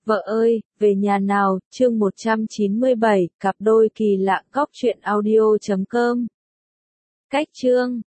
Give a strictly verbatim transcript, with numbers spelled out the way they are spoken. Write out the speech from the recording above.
Vợ ơi, về nhà nào, chương một trăm chín mươi bảy, cặp đôi kỳ lạ, góc truyện audio chấm com. Cách chương